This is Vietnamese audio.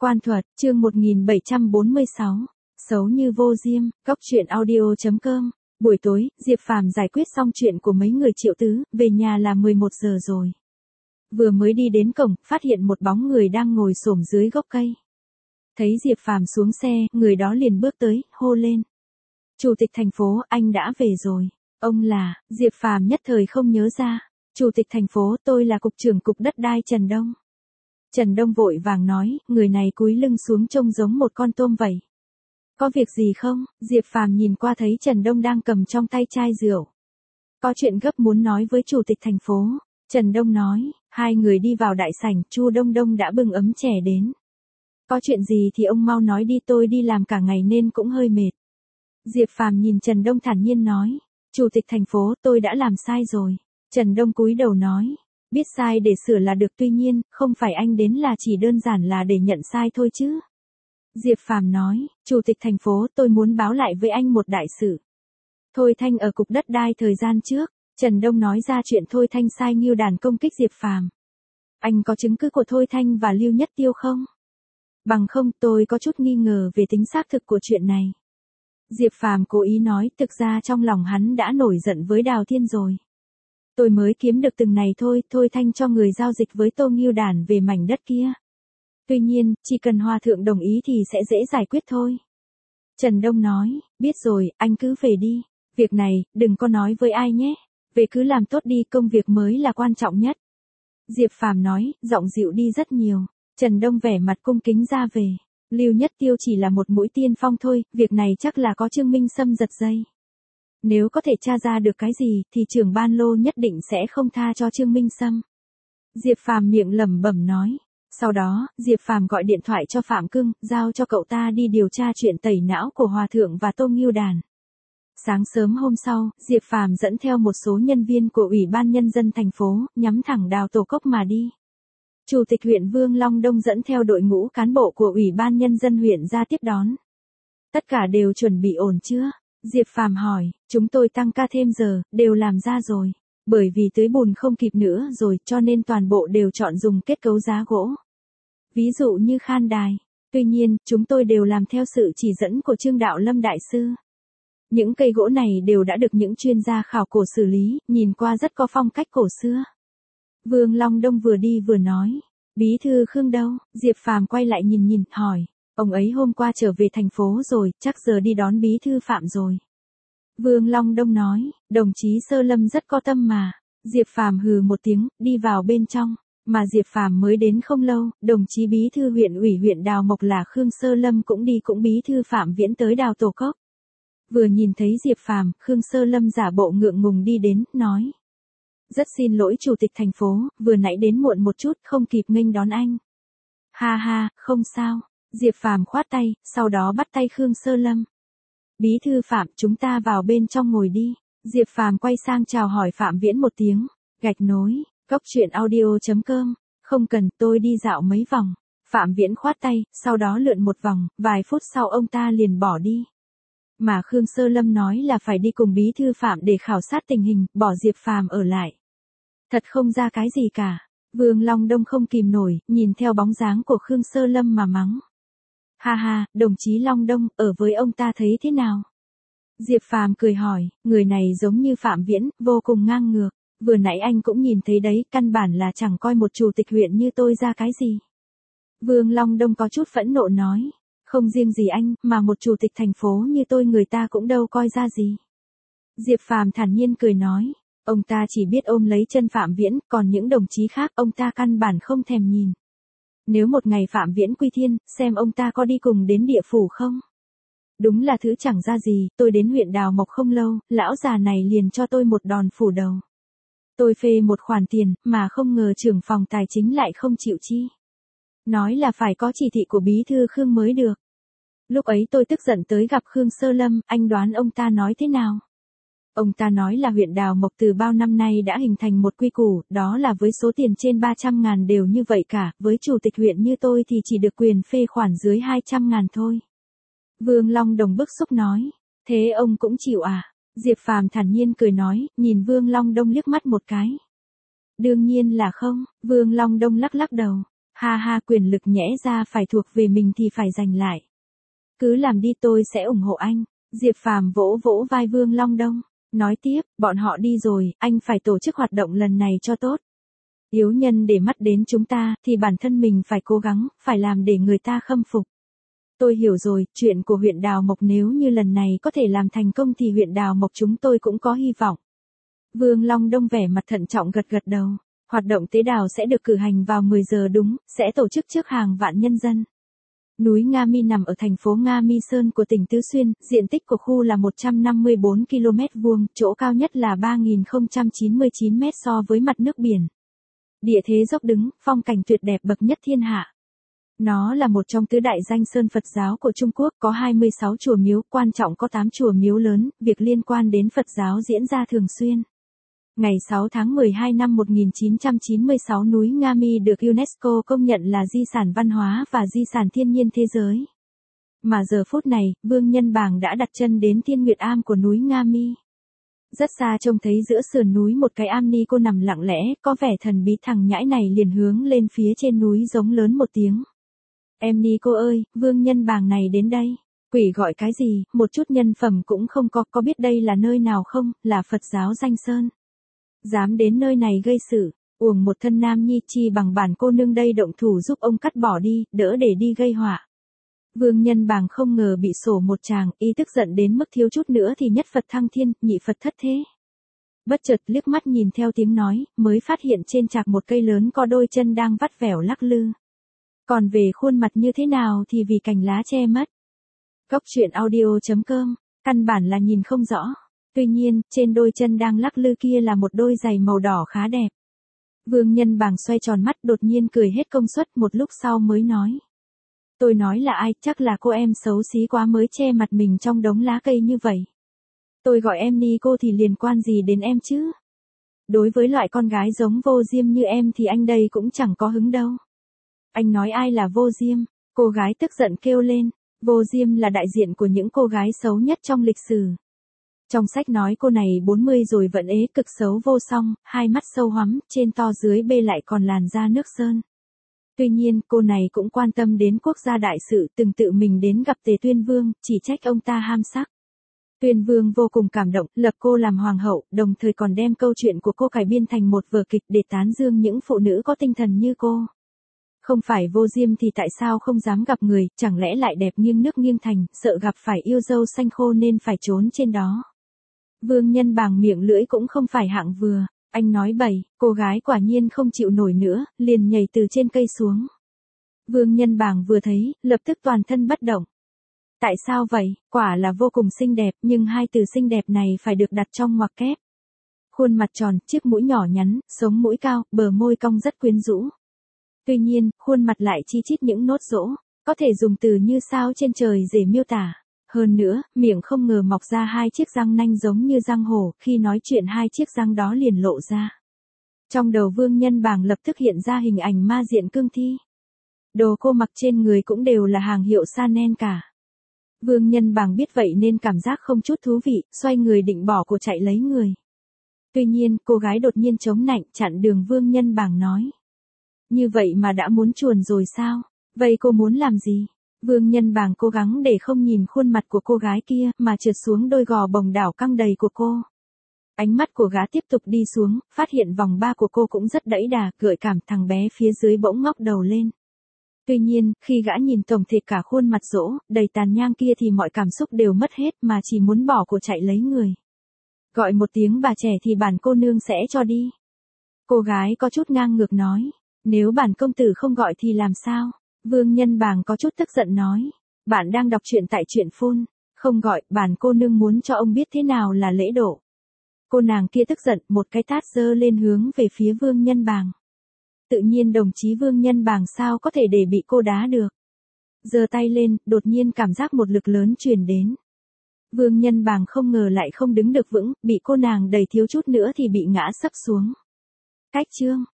Quan thuật, chương 1746. Xấu như vô diêm, góc truyện audio.com. Buổi tối, Diệp Phàm giải quyết xong chuyện của mấy người Triệu Tứ, về nhà là 11 giờ rồi. Vừa mới đi đến cổng, phát hiện một bóng người đang ngồi xổm dưới gốc cây. Thấy Diệp Phàm xuống xe, người đó liền bước tới, hô lên. Chủ tịch thành phố, anh đã về rồi. Ông là, Diệp Phàm nhất thời không nhớ ra. Chủ tịch thành phố, tôi là cục trưởng cục đất đai Trần Đông. Trần Đông vội vàng nói, người này cúi lưng xuống trông giống một con tôm vậy. Có việc gì không? Diệp Phàm nhìn qua thấy Trần Đông đang cầm trong tay chai rượu. Có chuyện gấp muốn nói với chủ tịch thành phố. Trần Đông nói, hai người đi vào đại sảnh, Chu Đông Đông đã bưng ấm chè đến. Có chuyện gì thì ông mau nói đi, tôi đi làm cả ngày nên cũng hơi mệt. Diệp Phàm nhìn Trần Đông thản nhiên nói, chủ tịch thành phố, tôi đã làm sai rồi. Trần Đông cúi đầu nói, biết sai để sửa là được, tuy nhiên, không phải anh đến là chỉ đơn giản là để nhận sai thôi chứ. Diệp Phàm nói, chủ tịch thành phố, tôi muốn báo lại với anh một đại sự. Thôi Thanh ở cục đất đai thời gian trước, Trần Đông nói ra chuyện Thôi Thanh sai Ngưu Đàn công kích Diệp Phàm. Anh có chứng cứ của Thôi Thanh và Lưu Nhất Tiêu không? Bằng không, tôi có chút nghi ngờ về tính xác thực của chuyện này. Diệp Phàm cố ý nói, thực ra trong lòng hắn đã nổi giận với Đào Thiên rồi. Tôi mới kiếm được từng này thôi, Thôi Thanh cho người giao dịch với Tô Ngưu Đàn về mảnh đất kia. Tuy nhiên, chỉ cần Hòa thượng đồng ý thì sẽ dễ giải quyết thôi. Trần Đông nói, biết rồi, anh cứ về đi. Việc này, đừng có nói với ai nhé. Về cứ làm tốt đi, công việc mới là quan trọng nhất. Diệp Phàm nói, giọng dịu đi rất nhiều. Trần Đông vẻ mặt cung kính ra về. Lưu Nhất Tiêu chỉ là một mũi tiên phong thôi, việc này chắc là có Trương Minh Sâm giật dây. Nếu có thể tra ra được cái gì, thì trưởng ban lô nhất định sẽ không tha cho Trương Minh Sâm. Diệp Phàm miệng lẩm bẩm nói. Sau đó, Diệp Phàm gọi điện thoại cho Phạm Cưng, giao cho cậu ta đi điều tra chuyện tẩy não của Hòa thượng và Tô Ngưu Đàn. Sáng sớm hôm sau, Diệp Phàm dẫn theo một số nhân viên của Ủy ban Nhân dân thành phố, nhắm thẳng Đào Tổ Cốc mà đi. Chủ tịch huyện Vương Long Đông dẫn theo đội ngũ cán bộ của Ủy ban Nhân dân huyện ra tiếp đón. Tất cả đều chuẩn bị ổn chưa? Diệp Phàm hỏi, chúng tôi tăng ca thêm giờ, đều làm ra rồi. Bởi vì tưới bùn không kịp nữa rồi, cho nên toàn bộ đều chọn dùng kết cấu giá gỗ. Ví dụ như khan đài. Tuy nhiên, chúng tôi đều làm theo sự chỉ dẫn của Trương Đạo Lâm Đại Sư. Những cây gỗ này đều đã được những chuyên gia khảo cổ xử lý, nhìn qua rất có phong cách cổ xưa. Vương Long Đông vừa đi vừa nói, bí thư Khương đâu? Diệp Phàm quay lại nhìn, hỏi, ông ấy hôm qua trở về thành phố rồi, chắc giờ đi đón bí thư Phạm rồi. Vương Long Đông nói, đồng chí Sơ Lâm rất có tâm mà. Diệp Phàm hừ một tiếng, đi vào bên trong. Mà Diệp Phàm mới đến không lâu, đồng chí bí thư huyện ủy huyện Đào Mộc là Khương Sơ Lâm cũng bí thư Phạm Viễn tới Đào Tổ Cốc. Vừa nhìn thấy Diệp Phàm, Khương Sơ Lâm giả bộ ngượng ngùng đi đến, nói. Rất xin lỗi chủ tịch thành phố, vừa nãy đến muộn một chút, không kịp nghênh đón anh. Ha ha, không sao. Diệp Phàm khoát tay, sau đó bắt tay Khương Sơ Lâm. Bí thư Phạm, chúng ta vào bên trong ngồi đi. Diệp Phàm quay sang chào hỏi Phạm Viễn một tiếng. Gạch nối, góc truyện audio.com. Không cần, tôi đi dạo mấy vòng. Phạm Viễn khoát tay, sau đó lượn một vòng, vài phút sau ông ta liền bỏ đi. Mà Khương Sơ Lâm nói là phải đi cùng bí thư Phạm để khảo sát tình hình, bỏ Diệp Phàm ở lại. Thật không ra cái gì cả. Vương Long Đông không kìm nổi, nhìn theo bóng dáng của Khương Sơ Lâm mà mắng. Ha ha, đồng chí Long Đông, ở với ông ta thấy thế nào? Diệp Phàm cười hỏi, người này giống như Phạm Viễn, vô cùng ngang ngược. Vừa nãy anh cũng nhìn thấy đấy, căn bản là chẳng coi một chủ tịch huyện như tôi ra cái gì. Vương Long Đông có chút phẫn nộ nói, không riêng gì anh, mà một chủ tịch thành phố như tôi người ta cũng đâu coi ra gì. Diệp Phàm thản nhiên cười nói, ông ta chỉ biết ôm lấy chân Phạm Viễn, còn những đồng chí khác ông ta căn bản không thèm nhìn. Nếu một ngày Phạm Viễn quy thiên, xem ông ta có đi cùng đến địa phủ không? Đúng là thứ chẳng ra gì, tôi đến huyện Đào Mộc không lâu, lão già này liền cho tôi một đòn phủ đầu. Tôi phê một khoản tiền, mà không ngờ trưởng phòng tài chính lại không chịu chi. Nói là phải có chỉ thị của bí thư Khương mới được. Lúc ấy tôi tức giận tới gặp Khương Sơ Lâm, anh đoán ông ta nói thế nào? Ông ta nói là huyện Đào Mộc từ bao năm nay đã hình thành một quy củ, đó là với số tiền trên 300.000 đều như vậy cả, với chủ tịch huyện như tôi thì chỉ được quyền phê khoản dưới 200.000 thôi. Vương Long Đồng bức xúc nói, thế ông cũng chịu à? Diệp Phàm thản nhiên cười nói, nhìn Vương Long Đông liếc mắt một cái. Đương nhiên là không, Vương Long Đông lắc lắc đầu. Ha ha, quyền lực nhẽ ra phải thuộc về mình thì phải giành lại. Cứ làm đi, tôi sẽ ủng hộ anh. Diệp Phàm vỗ vỗ vai Vương Long Đông, nói tiếp, bọn họ đi rồi, anh phải tổ chức hoạt động lần này cho tốt. Yếu nhân để mắt đến chúng ta, thì bản thân mình phải cố gắng, phải làm để người ta khâm phục. Tôi hiểu rồi, chuyện của huyện Đào Mộc nếu như lần này có thể làm thành công thì huyện Đào Mộc chúng tôi cũng có hy vọng. Vương Long Đông vẻ mặt thận trọng gật gật đầu. Hoạt động tế đào sẽ được cử hành vào 10 giờ đúng, sẽ tổ chức trước hàng vạn nhân dân. Núi Nga Mi nằm ở thành phố Nga Mi Sơn của tỉnh Tứ Xuyên, diện tích của khu là 154 km vuông, chỗ cao nhất là 3099 m so với mặt nước biển. Địa thế dốc đứng, phong cảnh tuyệt đẹp bậc nhất thiên hạ. Nó là một trong tứ đại danh sơn Phật giáo của Trung Quốc, có 26 chùa miếu, quan trọng có 8 chùa miếu lớn, việc liên quan đến Phật giáo diễn ra thường xuyên. Ngày 6 tháng 12 năm 1996 núi Nga Mi được UNESCO công nhận là di sản văn hóa và di sản thiên nhiên thế giới. Mà giờ phút này, Vương Nhân Bàng đã đặt chân đến Thiên Nguyệt Am của núi Nga Mi. Rất xa trông thấy giữa sườn núi một cái am ni cô nằm lặng lẽ, có vẻ thần bí. Thằng nhãi này liền hướng lên phía trên núi giống lớn một tiếng. Em ni cô ơi, Vương Nhân Bàng này đến đây. Quỷ gọi cái gì, một chút nhân phẩm cũng không có biết đây là nơi nào không, là Phật giáo danh sơn. Dám đến nơi này gây sự, uổng một thân nam nhi, chi bằng bản cô nương đây động thủ giúp ông cắt bỏ đi, đỡ để đi gây họa. Vương Nhân Bàng không ngờ bị sổ một tràng, y tức giận đến mức thiếu chút nữa thì nhất Phật thăng thiên, nhị Phật thất thế. Bất chợt liếc mắt nhìn theo tiếng nói, mới phát hiện trên trạc một cây lớn có đôi chân đang vắt vẻo lắc lư. Còn về khuôn mặt như thế nào thì vì cành lá che mất. Góc truyện audio.com, căn bản là nhìn không rõ. Tuy nhiên, trên đôi chân đang lắc lư kia là một đôi giày màu đỏ khá đẹp. Vương Nhân Bàng xoay tròn mắt, đột nhiên cười hết công suất, một lúc sau mới nói. Tôi nói là ai, chắc là cô em xấu xí quá mới che mặt mình trong đống lá cây như vậy. Tôi gọi em ni cô thì liên quan gì đến em chứ? Đối với loại con gái giống Vô Diêm như em thì anh đây cũng chẳng có hứng đâu. Anh nói ai là Vô Diêm? Cô gái tức giận kêu lên. Vô Diêm là đại diện của những cô gái xấu nhất trong lịch sử. Trong sách nói cô này 40 rồi vẫn ế, cực xấu vô song, hai mắt sâu hoắm, trên to dưới bê lại còn làn da nước sơn. Tuy nhiên, cô này cũng quan tâm đến quốc gia đại sự, từng tự mình đến gặp Tề Tuyên Vương, chỉ trách ông ta ham sắc. Tuyên Vương vô cùng cảm động, lập cô làm hoàng hậu, đồng thời còn đem câu chuyện của cô cải biên thành một vở kịch để tán dương những phụ nữ có tinh thần như cô. Không phải Vô Diêm thì tại sao không dám gặp người, chẳng lẽ lại đẹp nghiêng nước nghiêng thành, sợ gặp phải yêu dâu xanh khô nên phải trốn trên đó. Vương Nhân Bàng miệng lưỡi cũng không phải hạng vừa, anh nói bậy, cô gái quả nhiên không chịu nổi nữa, liền nhảy từ trên cây xuống. Vương Nhân Bàng vừa thấy, lập tức toàn thân bất động. Tại sao vậy, quả là vô cùng xinh đẹp, nhưng hai từ xinh đẹp này phải được đặt trong ngoặc kép. Khuôn mặt tròn, chiếc mũi nhỏ nhắn, sống mũi cao, bờ môi cong rất quyến rũ. Tuy nhiên, khuôn mặt lại chi chít những nốt rỗ, có thể dùng từ như sao trên trời để miêu tả. Hơn nữa, miệng không ngờ mọc ra hai chiếc răng nanh giống như răng hổ, khi nói chuyện hai chiếc răng đó liền lộ ra. Trong đầu Vương Nhân Bàng lập tức hiện ra hình ảnh ma diện cương thi. Đồ cô mặc trên người cũng đều là hàng hiệu Chanel cả. Vương Nhân Bàng biết vậy nên cảm giác không chút thú vị, xoay người định bỏ cuộc chạy lấy người. Tuy nhiên, cô gái đột nhiên chống nạnh chặn đường Vương Nhân Bàng nói. Như vậy mà đã muốn chuồn rồi sao? Vậy cô muốn làm gì? Vương Nhân Bàng cố gắng để không nhìn khuôn mặt của cô gái kia, mà trượt xuống đôi gò bồng đảo căng đầy của cô. Ánh mắt của gã tiếp tục đi xuống, phát hiện vòng ba của cô cũng rất đẫy đà, gợi cảm. Thằng bé phía dưới bỗng ngóc đầu lên. Tuy nhiên, khi gã nhìn tổng thể cả khuôn mặt rỗ, đầy tàn nhang kia thì mọi cảm xúc đều mất hết, mà chỉ muốn bỏ cuộc chạy lấy người. Gọi một tiếng bà trẻ thì bản cô nương sẽ cho đi. Cô gái có chút ngang ngược nói. Nếu bản công tử không gọi thì làm sao? Vương Nhân Bàng có chút tức giận nói. Bạn đang đọc truyện tại truyện phun. Không gọi, bản cô nương muốn cho ông biết thế nào là lễ độ. Cô nàng kia tức giận, một cái tát giơ lên hướng về phía Vương Nhân Bàng. Tự nhiên đồng chí Vương Nhân Bàng sao có thể để bị cô đá được. Giơ tay lên, đột nhiên cảm giác một lực lớn truyền đến. Vương Nhân Bàng không ngờ lại không đứng được vững, bị cô nàng đẩy thiếu chút nữa thì bị ngã sấp xuống. Cách chương.